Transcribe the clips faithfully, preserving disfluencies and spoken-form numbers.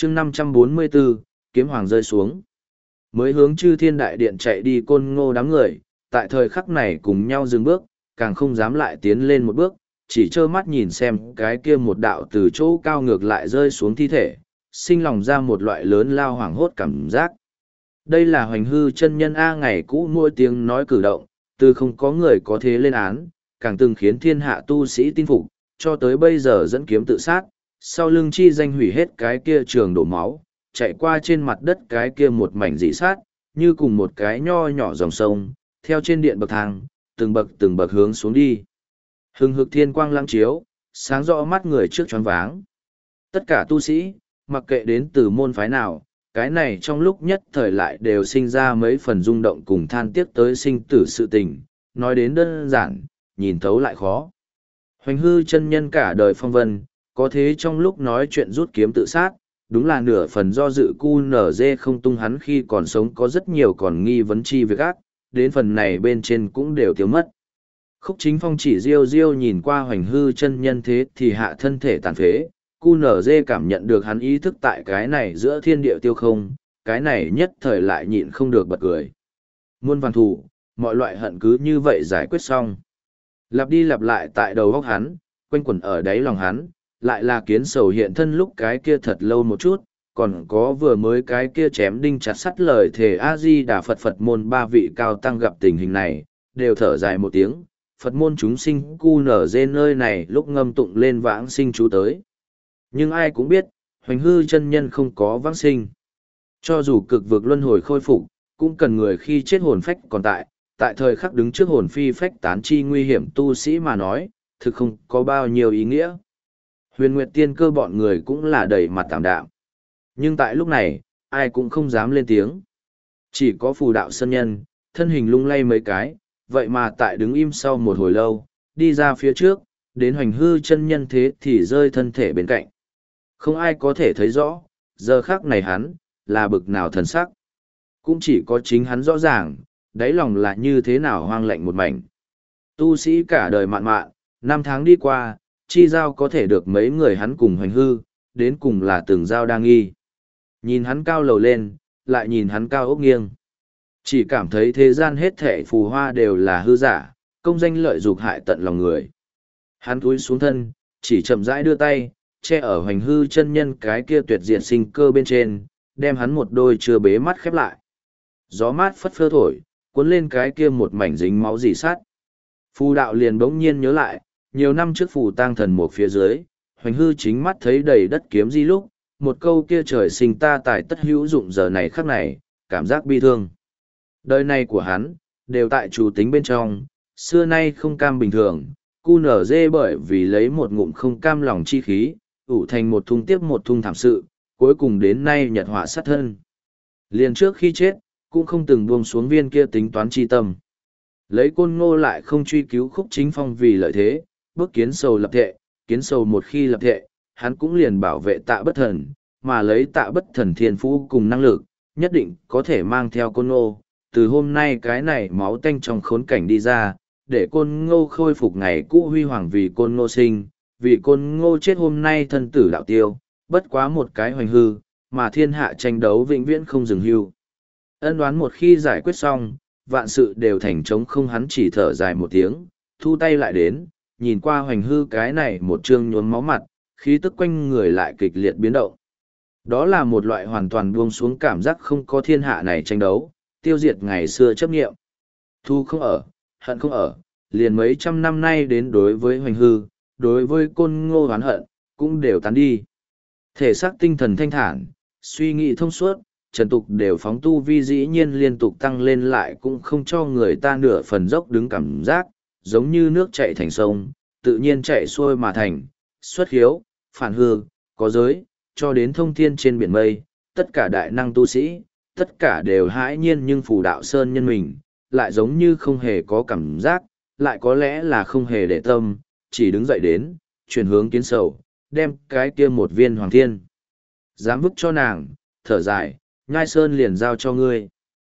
chương năm trăm bốn mươi bốn, kiếm hoàng rơi xuống. Mới hướng chư thiên đại điện chạy đi Côn Ngô đám người, tại thời khắc này cùng nhau dừng bước, càng không dám lại tiến lên một bước, chỉ trơ mắt nhìn xem cái kia một đạo từ chỗ cao ngược lại rơi xuống thi thể, sinh lòng ra một loại lớn lao hoảng hốt cảm giác. Đây là hoành hư chân nhân A ngày cũ mỗi tiếng nói cử động, từ không có người có thế lên án, càng từng khiến thiên hạ tu sĩ tin phục, cho tới bây giờ dẫn kiếm tự sát, sau lưng chi danh hủy hết cái kia trường đổ máu, chạy qua trên mặt đất cái kia một mảnh dị sát, như cùng một cái nho nhỏ dòng sông, theo trên điện bậc thang, từng bậc từng bậc hướng xuống đi. Hừng hực thiên quang lăng chiếu, sáng rõ mắt người trước choáng váng. Tất cả tu sĩ, mặc kệ đến từ môn phái nào, cái này trong lúc nhất thời lại đều sinh ra mấy phần rung động cùng than tiếc tới sinh tử sự tình, nói đến đơn giản, nhìn thấu lại khó. Hoành hư chân nhân cả đời phong vân, có thế trong lúc nói chuyện rút kiếm tự sát, đúng là nửa phần do dự cu nở dê không tung hắn khi còn sống có rất nhiều còn nghi vấn chi việc ác, đến phần này bên trên cũng đều tiêu mất. Khúc Chính Phong chỉ riêu riêu nhìn qua hoành hư chân nhân thế thì hạ thân thể tàn phế, cu nở dê cảm nhận được hắn ý thức tại cái này giữa thiên địa tiêu không, cái này nhất thời lại nhịn không được bật cười. Muôn vàn thủ, mọi loại hận cứ như vậy giải quyết xong. Lặp đi lặp lại tại đầu góc hắn, quanh quẩn ở đáy lòng hắn, lại là kiến sầu hiện thân lúc cái kia thật lâu một chút, còn có vừa mới cái kia chém đinh chặt sắt lời thề A-di-đà Phật Phật môn ba vị cao tăng gặp tình hình này, đều thở dài một tiếng, Phật môn chúng sinh cu nở dê nơi này lúc ngâm tụng lên vãng sinh chú tới. Nhưng ai cũng biết, hoành hư chân nhân không có vãng sinh. Cho dù cực vực luân hồi khôi phục, cũng cần người khi chết hồn phách còn tại, tại thời khắc đứng trước hồn phi phách tán chi nguy hiểm tu sĩ mà nói, thực không có bao nhiêu ý nghĩa. Huyền Nguyệt Tiên Cơ bọn người cũng là đầy mặt tạm đạm. Nhưng tại lúc này, ai cũng không dám lên tiếng. Chỉ có phù đạo sân nhân, thân hình lung lay mấy cái, vậy mà tại đứng im sau một hồi lâu, đi ra phía trước, đến hoành hư chân nhân thế thì rơi thân thể bên cạnh. Không ai có thể thấy rõ, giờ khắc này hắn, là bực nào thần sắc. Cũng chỉ có chính hắn rõ ràng, đáy lòng là như thế nào hoang lạnh một mảnh. Tu sĩ cả đời mạn mạn, năm tháng đi qua, chi giao có thể được mấy người hắn cùng hoành hư, đến cùng là từng giao đang nghi. Nhìn hắn cao lầu lên, lại nhìn hắn cao ốc nghiêng. Chỉ cảm thấy thế gian hết thệ phù hoa đều là hư giả, công danh lợi dục hại tận lòng người. Hắn cúi xuống thân, chỉ chậm rãi đưa tay, che ở hoành hư chân nhân cái kia tuyệt diệt sinh cơ bên trên, đem hắn một đôi chưa bế mắt khép lại. Gió mát phất phơ thổi, cuốn lên cái kia một mảnh dính máu dì sát. Phù đạo liền bỗng nhiên nhớ lại, nhiều năm trước phù tang thần một phía dưới, hoành hư chính mắt thấy đầy đất kiếm di lúc, một câu kia trời sinh ta tài tất hữu dụng giờ này khắc này, cảm giác bi thương. Đời này của hắn, đều tại chủ tính bên trong, xưa nay không cam bình thường, cu nở dê bởi vì lấy một ngụm không cam lòng chi khí, ủ thành một thung tiếp một thung thảm sự, cuối cùng đến nay nhật họa sát thân. Liền trước khi chết, cũng không từng buông xuống viên kia tính toán chi tâm. Lấy Côn Ngô lại không truy cứu Khúc Chính Phong vì lợi thế, bước kiến sầu lập thệ, kiến sầu một khi lập thệ, hắn cũng liền bảo vệ tạ bất thần, mà lấy tạ bất thần thiên phú cùng năng lực, nhất định có thể mang theo Côn Ngô, từ hôm nay cái này máu tanh trong khốn cảnh đi ra, để Côn Ngô khôi phục ngày cũ huy hoàng vì Côn Ngô sinh, vì Côn Ngô chết hôm nay thân tử đạo tiêu, bất quá một cái hoành hư, mà thiên hạ tranh đấu vĩnh viễn không dừng hưu. Ân đoán một khi giải quyết xong, vạn sự đều thành trống không, hắn chỉ thở dài một tiếng, thu tay lại đến, nhìn qua hoành hư cái này một trương nhuốm máu mặt, khí tức quanh người lại kịch liệt biến động. Đó là một loại hoàn toàn buông xuống cảm giác không có thiên hạ này tranh đấu, tiêu diệt ngày xưa chấp nghiệm. Thu không ở, hận không ở, liền mấy trăm năm nay đến đối với hoành hư, đối với Côn Ngô oán hận, cũng đều tán đi. Thể xác tinh thần thanh thản, suy nghĩ thông suốt, trần tục đều phóng tu vi dĩ nhiên liên tục tăng lên lại cũng không cho người ta nửa phần dốc đứng cảm giác, giống như nước chảy thành sông, tự nhiên chạy xuôi mà thành, xuất hiếu, phản hư, có giới, cho đến thông thiên trên biển mây, tất cả đại năng tu sĩ, tất cả đều hãi nhiên nhưng phù đạo sơn nhân mình, lại giống như không hề có cảm giác, lại có lẽ là không hề để tâm, chỉ đứng dậy đến, chuyển hướng kiến sầu, đem cái kia một viên hoàng thiên. Dám vứt cho nàng, thở dài, nhai sơn liền giao cho ngươi.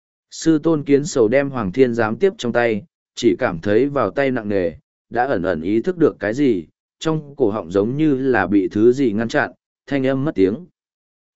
Sư tôn kiến sầu đem hoàng thiên giám tiếp trong tay, chỉ cảm thấy vào tay nặng nề, đã ẩn ẩn ý thức được cái gì, trong cổ họng giống như là bị thứ gì ngăn chặn, thanh âm mất tiếng.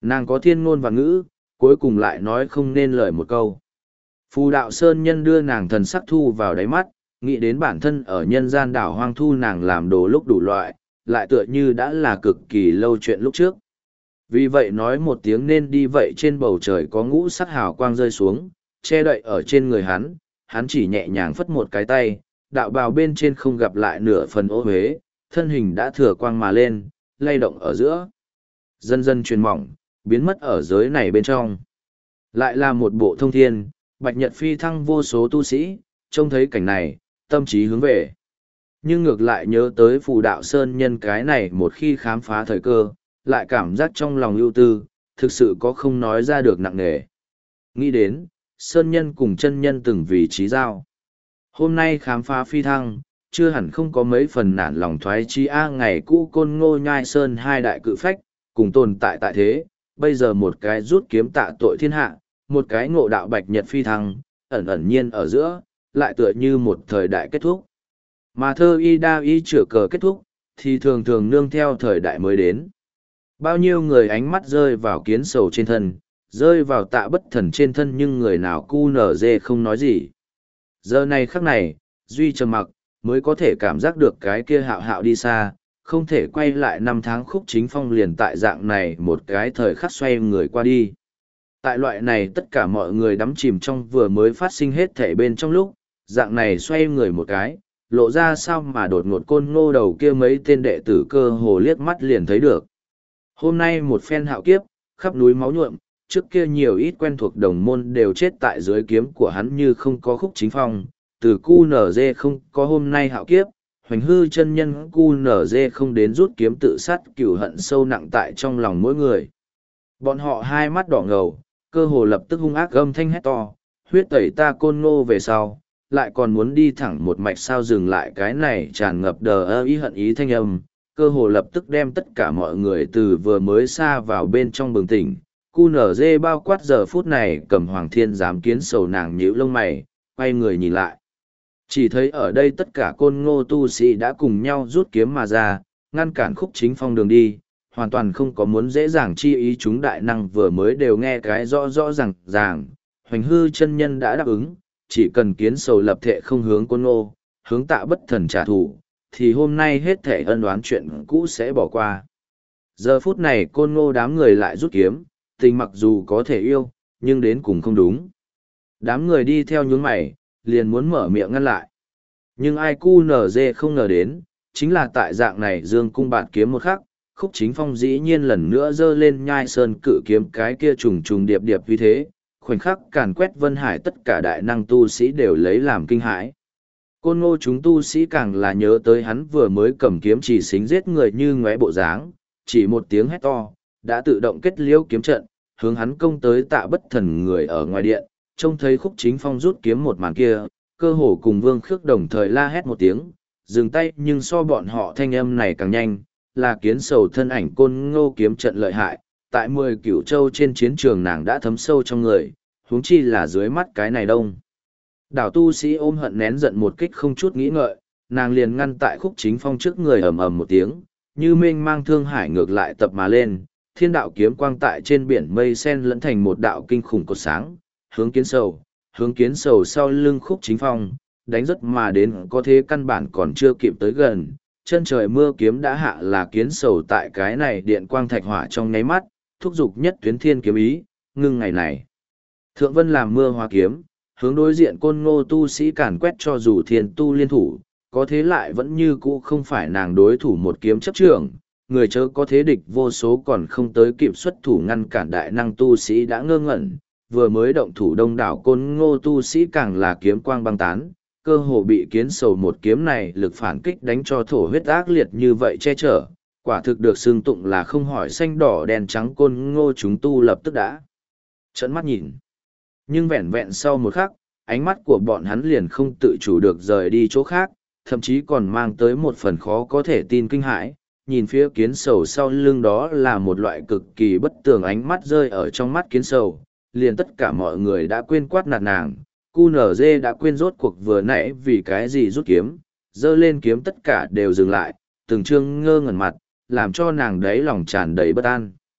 Nàng có thiên ngôn và ngữ, cuối cùng lại nói không nên lời một câu. Phù đạo sơn nhân đưa nàng thần sắc thu vào đáy mắt, nghĩ đến bản thân ở nhân gian đảo hoang thu nàng làm đồ lúc đủ loại, lại tựa như đã là cực kỳ lâu chuyện lúc trước. Vì vậy nói một tiếng nên đi vậy trên bầu trời có ngũ sắc hào quang rơi xuống, che đậy ở trên người hắn, hắn chỉ nhẹ nhàng phất một cái tay, đạo bào bên trên không gặp lại nửa phần ô huế, thân hình đã thừa quang mà lên, lay động ở giữa. Dần dần truyền mỏng, biến mất ở giới này bên trong. Lại là một bộ thông thiên, bạch nhật phi thăng vô số tu sĩ, trông thấy cảnh này, tâm trí hướng về. Nhưng ngược lại nhớ tới phù đạo sơn nhân cái này một khi khám phá thời cơ, lại cảm giác trong lòng ưu tư, thực sự có không nói ra được nặng nề. Nghĩ đến, sơn nhân cùng chân nhân từng vì trí giao. Hôm nay khám phá phi thăng, chưa hẳn không có mấy phần nản lòng thoái chi a ngày cũ côn ngô nhai sơn hai đại cự phách, cùng tồn tại tại thế, bây giờ một cái rút kiếm tạ tội thiên hạ, một cái ngộ đạo bạch nhật phi thăng, ẩn ẩn nhiên ở giữa, lại tựa như một thời đại kết thúc. Mà thơ y đa y chữa cờ kết thúc, thì thường thường nương theo thời đại mới đến. Bao nhiêu người ánh mắt rơi vào kiến sầu trên thân, rơi vào tạ bất thần trên thân nhưng người nào cu nở dê không nói gì. Giờ này khắc này, Duy trầm mặc, mới có thể cảm giác được cái kia hạo hạo đi xa, không thể quay lại năm tháng khúc chính phong liền tại dạng này một cái thời khắc xoay người qua đi. Tại loại này tất cả mọi người đắm chìm trong vừa mới phát sinh hết thể bên trong lúc, dạng này xoay người một cái, lộ ra sao mà đột ngột côn ngô đầu kia mấy tên đệ tử cơ hồ liếc mắt liền thấy được. Hôm nay một phen hạo kiếp, khắp núi máu nhuộm, trước kia nhiều ít quen thuộc đồng môn đều chết tại dưới kiếm của hắn như không có khúc chính phong, từ cu nở dê không có hôm nay hạo kiếp, hoành hư chân nhân cu nở dê không đến rút kiếm tự sát cửu hận sâu nặng tại trong lòng mỗi người. Bọn họ hai mắt đỏ ngầu, cơ hồ lập tức hung ác gầm thanh hét to, huyết tẩy ta côn ngô về sau, lại còn muốn đi thẳng một mạch sao dừng lại cái này tràn ngập đờ ơ ý hận ý thanh âm, cơ hồ lập tức đem tất cả mọi người từ vừa mới xa vào bên trong bừng tỉnh. Cu nở dê bao quát giờ phút này cầm hoàng thiên giám kiến sầu nàng nhíu lông mày, quay người nhìn lại. Chỉ thấy ở đây tất cả côn ngô tu sĩ đã cùng nhau rút kiếm mà ra, ngăn cản khúc chính phong đường đi, hoàn toàn không có muốn dễ dàng chi ý chúng đại năng vừa mới đều nghe cái rõ rõ ràng ràng, hoành hư chân nhân đã đáp ứng, chỉ cần kiến sầu lập thệ không hướng côn ngô, hướng tạ bất thần trả thù, thì hôm nay hết thể ân oán chuyện cũ sẽ bỏ qua. Giờ phút này côn ngô đám người lại rút kiếm, tình mặc dù có thể yêu, nhưng đến cùng không đúng. Đám người đi theo nhún mày, liền muốn mở miệng ngăn lại. Nhưng ai cu nở dê không ngờ đến, chính là tại dạng này dương cung bạt kiếm một khắc, khúc chính phong dĩ nhiên lần nữa dơ lên nhai sơn cự kiếm cái kia trùng trùng điệp điệp vì thế, khoảnh khắc càn quét vân hải tất cả đại năng tu sĩ đều lấy làm kinh hãi. Côn ngô chúng tu sĩ càng là nhớ tới hắn vừa mới cầm kiếm chỉ xính giết người như ngóe bộ dáng, chỉ một tiếng hét to, đã tự động kết liễu kiếm trận, hướng hắn công tới tạ bất thần người ở ngoài điện, trông thấy khúc chính phong rút kiếm một màn kia, cơ hồ cùng vương khước đồng thời la hét một tiếng, dừng tay nhưng so bọn họ thanh âm này càng nhanh, là kiến sầu thân ảnh côn ngô kiếm trận lợi hại, tại mười cửu châu trên chiến trường nàng đã thấm sâu trong người, huống chi là dưới mắt cái này đông. Đảo tu sĩ ôm hận nén giận một kích không chút nghĩ ngợi, nàng liền ngăn tại khúc chính phong trước người ầm ầm một tiếng, như mênh mang thương hải ngược lại tập mà lên, thiên đạo kiếm quang tại trên biển mây sen lẫn thành một đạo kinh khủng cột sáng, hướng kiến sầu, hướng kiến sầu sau lưng khúc chính phong, đánh rất mà đến có thế căn bản còn chưa kịp tới gần, chân trời mưa kiếm đã hạ là kiến sầu tại cái này điện quang thạch hỏa trong nháy mắt, thúc giục nhất tuyến thiên kiếm ý, ngưng ngày này. Thượng vân làm mưa hóa kiếm, hướng đối diện côn ngô tu sĩ càn quét cho dù thiên tu liên thủ, có thế lại vẫn như cũ không phải nàng đối thủ một kiếm chấp trưởng, người chớ có thế địch vô số còn không tới kịp xuất thủ ngăn cản đại năng tu sĩ đã ngơ ngẩn, vừa mới động thủ đông đảo côn ngô tu sĩ càng là kiếm quang băng tán, cơ hồ bị kiến sầu một kiếm này lực phản kích đánh cho thổ huyết ác liệt như vậy che chở, quả thực được xưng tụng là không hỏi xanh đỏ đen trắng côn ngô chúng tu lập tức đã trợn mắt nhìn. Nhưng vẹn vẹn sau một khắc, ánh mắt của bọn hắn liền không tự chủ được rời đi chỗ khác, thậm chí còn mang tới một phần khó có thể tin kinh hãi, nhìn phía kiến sầu sau lưng đó là một loại cực kỳ bất tường ánh mắt rơi ở trong mắt kiến sầu, liền tất cả mọi người đã quên quát nạt nàng, cu nở dê đã quên rốt cuộc vừa nãy vì cái gì rút kiếm, dơ lên kiếm tất cả đều dừng lại, từng trương ngơ ngẩn mặt, làm cho nàng đấy lòng tràn đầy bất an.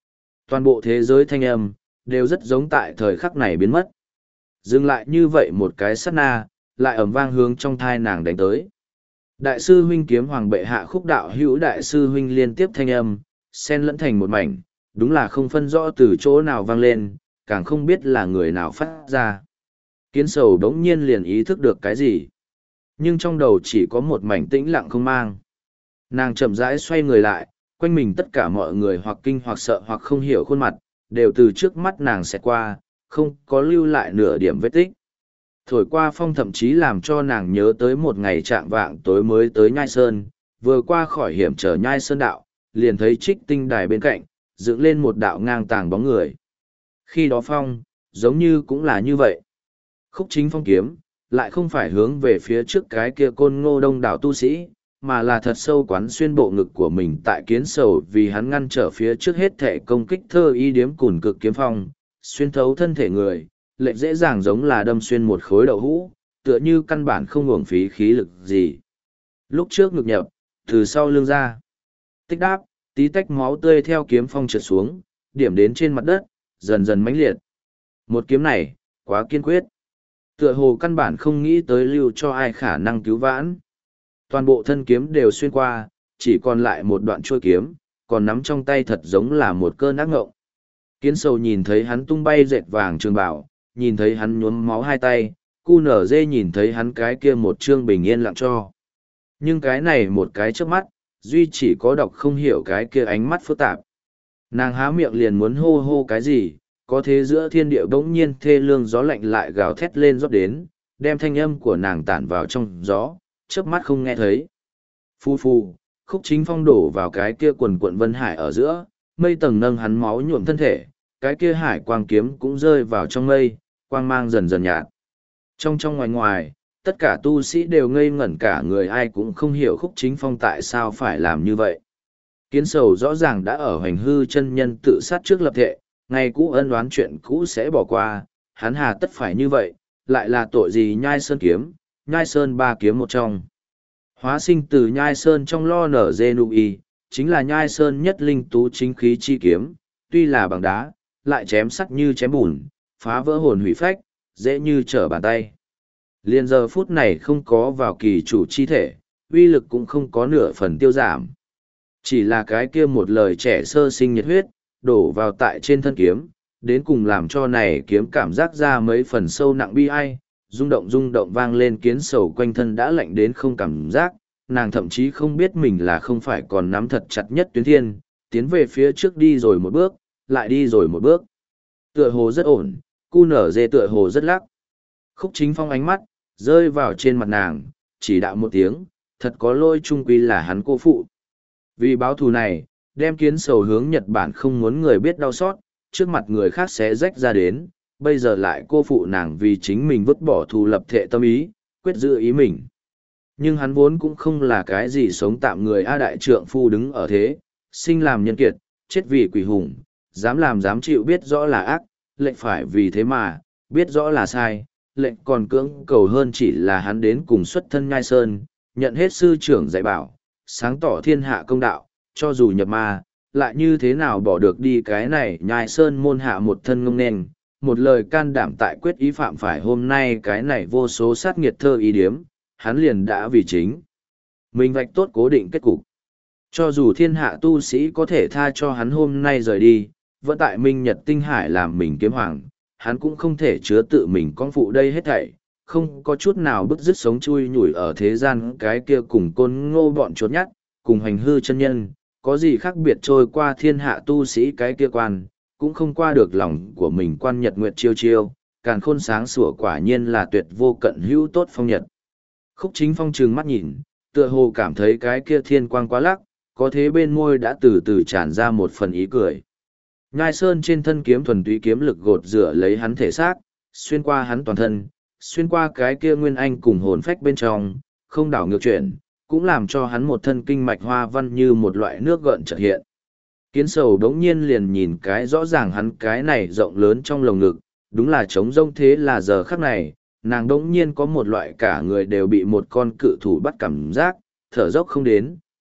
Toàn bộ thế giới thanh âm, đều rất giống tại thời khắc này biến mất. Dừng lại như vậy một cái sát na, lại ầm vang hướng trong thai nàng đánh tới. Đại sư huynh kiếm hoàng bệ hạ khúc đạo hữu đại sư huynh liên tiếp thanh âm, xen lẫn thành một mảnh, đúng là không phân rõ từ chỗ nào vang lên, càng không biết là người nào phát ra. Kiến sầu đống nhiên liền ý thức được cái gì. Nhưng trong đầu chỉ có một mảnh tĩnh lặng không mang. Nàng chậm rãi xoay người lại, quanh mình tất cả mọi người hoặc kinh hoặc sợ hoặc không hiểu khuôn mặt, đều từ trước mắt nàng xẹt qua, không có lưu lại nửa điểm vết tích. Thổi qua phong thậm chí làm cho nàng nhớ tới một ngày trạng vạng tối mới tới Nhai Sơn, vừa qua khỏi hiểm trở Nhai Sơn đạo, liền thấy trích tinh đài bên cạnh, dựng lên một đạo ngang tàng bóng người. Khi đó phong, giống như cũng là như vậy. Khúc Chính Phong kiếm, lại không phải hướng về phía trước cái kia côn ngô đông đảo tu sĩ, mà là thật sâu quán xuyên bộ ngực của mình tại kiến sầu vì hắn ngăn trở phía trước hết thể công kích thơ y điếm cùn cực kiếm phong, xuyên thấu thân thể người, lệnh dễ dàng giống là đâm xuyên một khối đậu hũ, tựa như căn bản không uổng phí khí lực gì. Lúc trước ngực nhập, từ sau lưng ra. Tích đáp, tí tách máu tươi theo kiếm phong trượt xuống, điểm đến trên mặt đất, dần dần mãnh liệt. Một kiếm này, quá kiên quyết. Tựa hồ căn bản không nghĩ tới lưu cho ai khả năng cứu vãn. Toàn bộ thân kiếm đều xuyên qua, chỉ còn lại một đoạn trôi kiếm, còn nắm trong tay thật giống là một cơn ác ngộng. Kiến sầu nhìn thấy hắn tung bay dệt vàng trường bảo, nhìn thấy hắn nhuốm máu hai tay, cu nở dê nhìn thấy hắn cái kia một trương bình yên lặng cho. Nhưng cái này một cái trước mắt, duy chỉ có đọc không hiểu cái kia ánh mắt phức tạp. Nàng há miệng liền muốn hô hô cái gì, có thế giữa thiên địa bỗng nhiên thê lương gió lạnh lại gào thét lên rót đến, đem thanh âm của nàng tản vào trong gió, chớp mắt không nghe thấy. Phu phu, Khúc Chính Phong đổ vào cái kia quần quận vân hải ở giữa, mây tầng nâng hắn máu nhuộm thân thể, cái kia hải quang kiếm cũng rơi vào trong mây, quang mang dần dần nhạt. Trong trong ngoài ngoài, tất cả tu sĩ đều ngây ngẩn cả người, ai cũng không hiểu Khúc Chính Phong tại sao phải làm như vậy. Kiến sầu rõ ràng đã ở Hoành Hư chân nhân tự sát trước lập thệ, ngày cũ ân oán chuyện cũ sẽ bỏ qua, hắn hà tất phải như vậy, lại là tội gì Nhai Sơn kiếm, Nhai Sơn ba kiếm một trong. Hóa sinh từ Nhai Sơn trong lo nở dê nụ y, chính là Nhai Sơn nhất linh tú chính khí chi kiếm, tuy là bằng đá, lại chém sắt như chém bùn, phá vỡ hồn hủy phách, dễ như trở bàn tay. Liên giờ phút này không có vào kỳ chủ chi thể, uy lực cũng không có nửa phần tiêu giảm. Chỉ là cái kia một lời trẻ sơ sinh nhiệt huyết, đổ vào tại trên thân kiếm, đến cùng làm cho này kiếm cảm giác ra mấy phần sâu nặng bi ai, rung động rung động vang lên kiến sầu quanh thân đã lạnh đến không cảm giác, nàng thậm chí không biết mình là không phải còn nắm thật chặt nhất tuyến thiên, tiến về phía trước đi rồi một bước, lại đi rồi một bước. Tựa hồ rất ổn, cu nở dê tựa hồ rất lắc. Khúc Chính Phong ánh mắt, rơi vào trên mặt nàng, chỉ đạo một tiếng, thật có lỗi trung quy là hắn cô phụ. Vì báo thù này, đem kiến sầu hướng Nhật Bản không muốn người biết đau xót, trước mặt người khác sẽ rách ra đến, bây giờ lại cô phụ nàng vì chính mình vứt bỏ thù lập thệ tâm ý, quyết giữ ý mình. Nhưng hắn vốn cũng không là cái gì sống tạm người A đại trượng phu đứng ở thế, sinh làm nhân kiệt, chết vì quỷ hùng, dám làm dám chịu biết rõ là ác, lệnh phải vì thế mà, biết rõ là sai, lệnh còn cưỡng cầu hơn chỉ là hắn đến cùng xuất thân Nhai Sơn, nhận hết sư trưởng dạy bảo, sáng tỏ thiên hạ công đạo, cho dù nhập ma, lại như thế nào bỏ được đi cái này Nhai Sơn môn hạ một thân ngông nền, một lời can đảm tại quyết ý phạm phải hôm nay cái này vô số sát nghiệt thơ ý điếm, hắn liền đã vì chính. Mình vạch tốt cố định kết cục. Cho dù thiên hạ tu sĩ có thể tha cho hắn hôm nay rời đi, vẫn tại Minh Nhật Tinh Hải làm mình kiếm hoàng, hắn cũng không thể chứa tự mình con phụ đây hết thảy, không có chút nào bứt rứt sống chui nhủi ở thế gian cái kia cùng côn ngô bọn chốt nhát, cùng Hoành Hư chân nhân, có gì khác biệt trôi qua thiên hạ tu sĩ cái kia quan, cũng không qua được lòng của mình quan nhật nguyệt chiêu chiêu, càn khôn sáng sủa quả nhiên là tuyệt vô cận hữu tốt phong nhật. Khúc Chính Phong trừng mắt nhìn, tựa hồ cảm thấy cái kia thiên quang quá lắc, có thế bên môi đã từ từ tràn ra một phần ý cười. Nhai Sơn trên thân kiếm thuần túy kiếm lực gột rửa lấy hắn thể xác, xuyên qua hắn toàn thân, xuyên qua cái kia nguyên anh cùng hồn phách bên trong, không đảo ngược chuyển, cũng làm cho hắn một thân kinh mạch hoa văn như một loại nước gợn chợt hiện. Kiến sầu đống nhiên liền nhìn cái rõ ràng hắn cái này rộng lớn trong lồng ngực, đúng là trống rông thế là giờ khắc này, nàng đống nhiên có một loại cả người đều bị một con cự thủ bắt cảm giác, thở dốc không đến,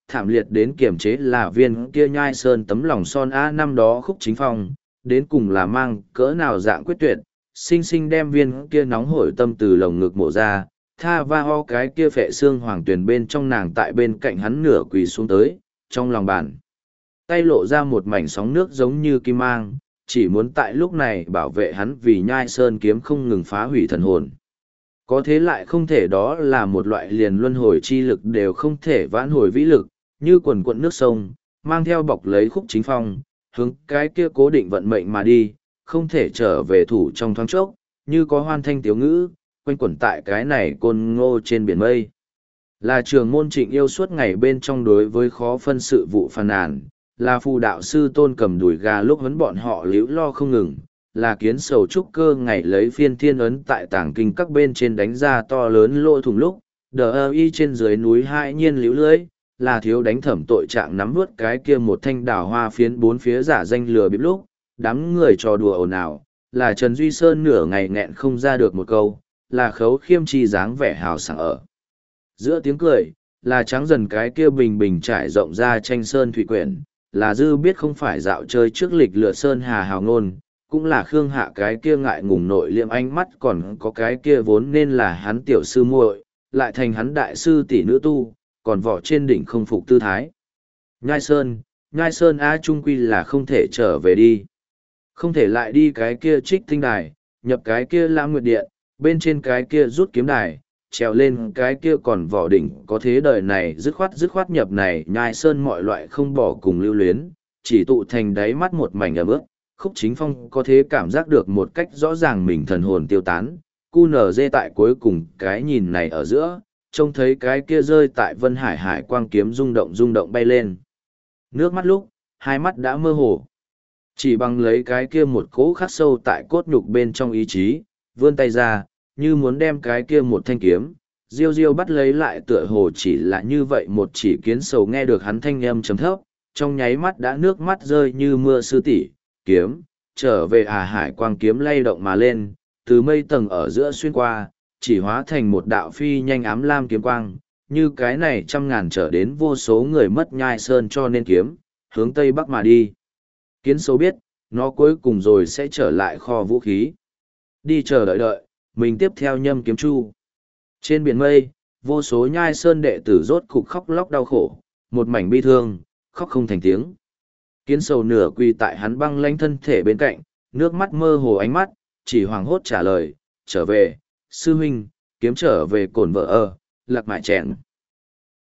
thảm liệt đến kiềm chế là viên kia nhai sơn tấm lòng son a năm đó Khúc Chính Phong, đến cùng là mang cỡ nào dạng quyết tuyệt, sinh sinh đem viên kia nóng hổi tâm từ lồng ngực mổ ra, tha va ho cái kia phệ xương hoàng tuyển bên trong nàng tại bên cạnh hắn nửa quỳ xuống tới, trong lòng bàn. Tay lộ ra một mảnh sóng nước giống như kim mang, chỉ muốn tại lúc này bảo vệ hắn vì nhai sơn kiếm không ngừng phá hủy thần hồn. Có thế lại không thể, đó là một loại liền luân hồi chi lực đều không thể vãn hồi vĩ lực, như quần quận nước sông, mang theo bọc lấy Khúc Chính Phong, hướng cái kia cố định vận mệnh mà đi, không thể trở về thủ trong thoáng chốc, như có hoan thanh tiếu ngữ, quanh quẩn tại cái này côn ngô trên biển mây. Là trường môn Trịnh yêu suốt ngày bên trong đối với khó phân sự vụ phàn nàn, là phù đạo sư Tôn cầm đùi gà lúc huấn bọn họ liễu lo không ngừng, là kiến sầu trúc cơ ngày lấy phiên thiên ấn tại tảng kinh các bên trên đánh ra to lớn lỗ thủng lúc, đờ ơ y trên dưới núi hai nhiên liễu lưới, là thiếu đánh thẩm tội trạng nắm vớt cái kia một thanh đào hoa phiến bốn phía giả danh lừa bịp lúc, đám người trò đùa ồn ào, là Trần Duy Sơn nửa ngày nghẹn không ra được một câu, là Khấu Khiêm Chi dáng vẻ hào sảng ở. Giữa tiếng cười, là Trắng Dần cái kia bình bình trải rộng ra tranh sơn thủy quyển, là Dư biết không phải dạo chơi trước lịch lựa sơn hà hào ngôn, cũng là Khương Hạ cái kia ngại ngùng nội liệm ánh mắt, còn có cái kia vốn nên là hắn tiểu sư muội, lại thành hắn đại sư tỷ nữ tu, còn vỏ trên đỉnh không phục tư thái. Nhai Sơn, Nhai Sơn A trung quy là không thể trở về đi. Không thể lại đi cái kia trích tinh đài, nhập cái kia lãng nguyệt điện, bên trên cái kia rút kiếm đài, trèo lên cái kia còn vỏ đỉnh, có thế đời này dứt khoát dứt khoát nhập này Nhai Sơn mọi loại không bỏ cùng lưu luyến, chỉ tụ thành đáy mắt một mảnh ấm ướt. Khúc Chính Phong có thế cảm giác được một cách rõ ràng mình thần hồn tiêu tán, cu nở dê tại cuối cùng cái nhìn này ở giữa, trông thấy cái kia rơi tại Vân Hải hải quang kiếm rung động rung động bay lên. Nước mắt lúc, hai mắt đã mơ hồ. Chỉ bằng lấy cái kia một cỗ khắc sâu tại cốt nhục bên trong ý chí, vươn tay ra, như muốn đem cái kia một thanh kiếm, diêu diêu bắt lấy lại tựa hồ chỉ là như vậy một chỉ kiến sầu nghe được hắn thanh âm trầm thấp, trong nháy mắt đã nước mắt rơi như mưa sư tỷ kiếm, trở về à hải quang kiếm lay động mà lên, từ mây tầng ở giữa xuyên qua, chỉ hóa thành một đạo phi nhanh ám lam kiếm quang, như cái này trăm ngàn trở đến vô số người mất Nhai Sơn cho nên kiếm, hướng tây bắc mà đi. Kiến sâu biết, nó cuối cùng rồi sẽ trở lại kho vũ khí. Đi chờ đợi đợi, mình tiếp theo nhâm kiếm chu. Trên biển mây, vô số Nhai Sơn đệ tử rốt cục khóc lóc đau khổ, một mảnh bi thương, khóc không thành tiếng. Kiến sầu nửa quỳ tại hắn băng lanh thân thể bên cạnh, nước mắt mơ hồ ánh mắt, chỉ hoảng hốt trả lời, trở về, sư huynh, kiếm trở về cổn vợ ơ, lạc mại chèn.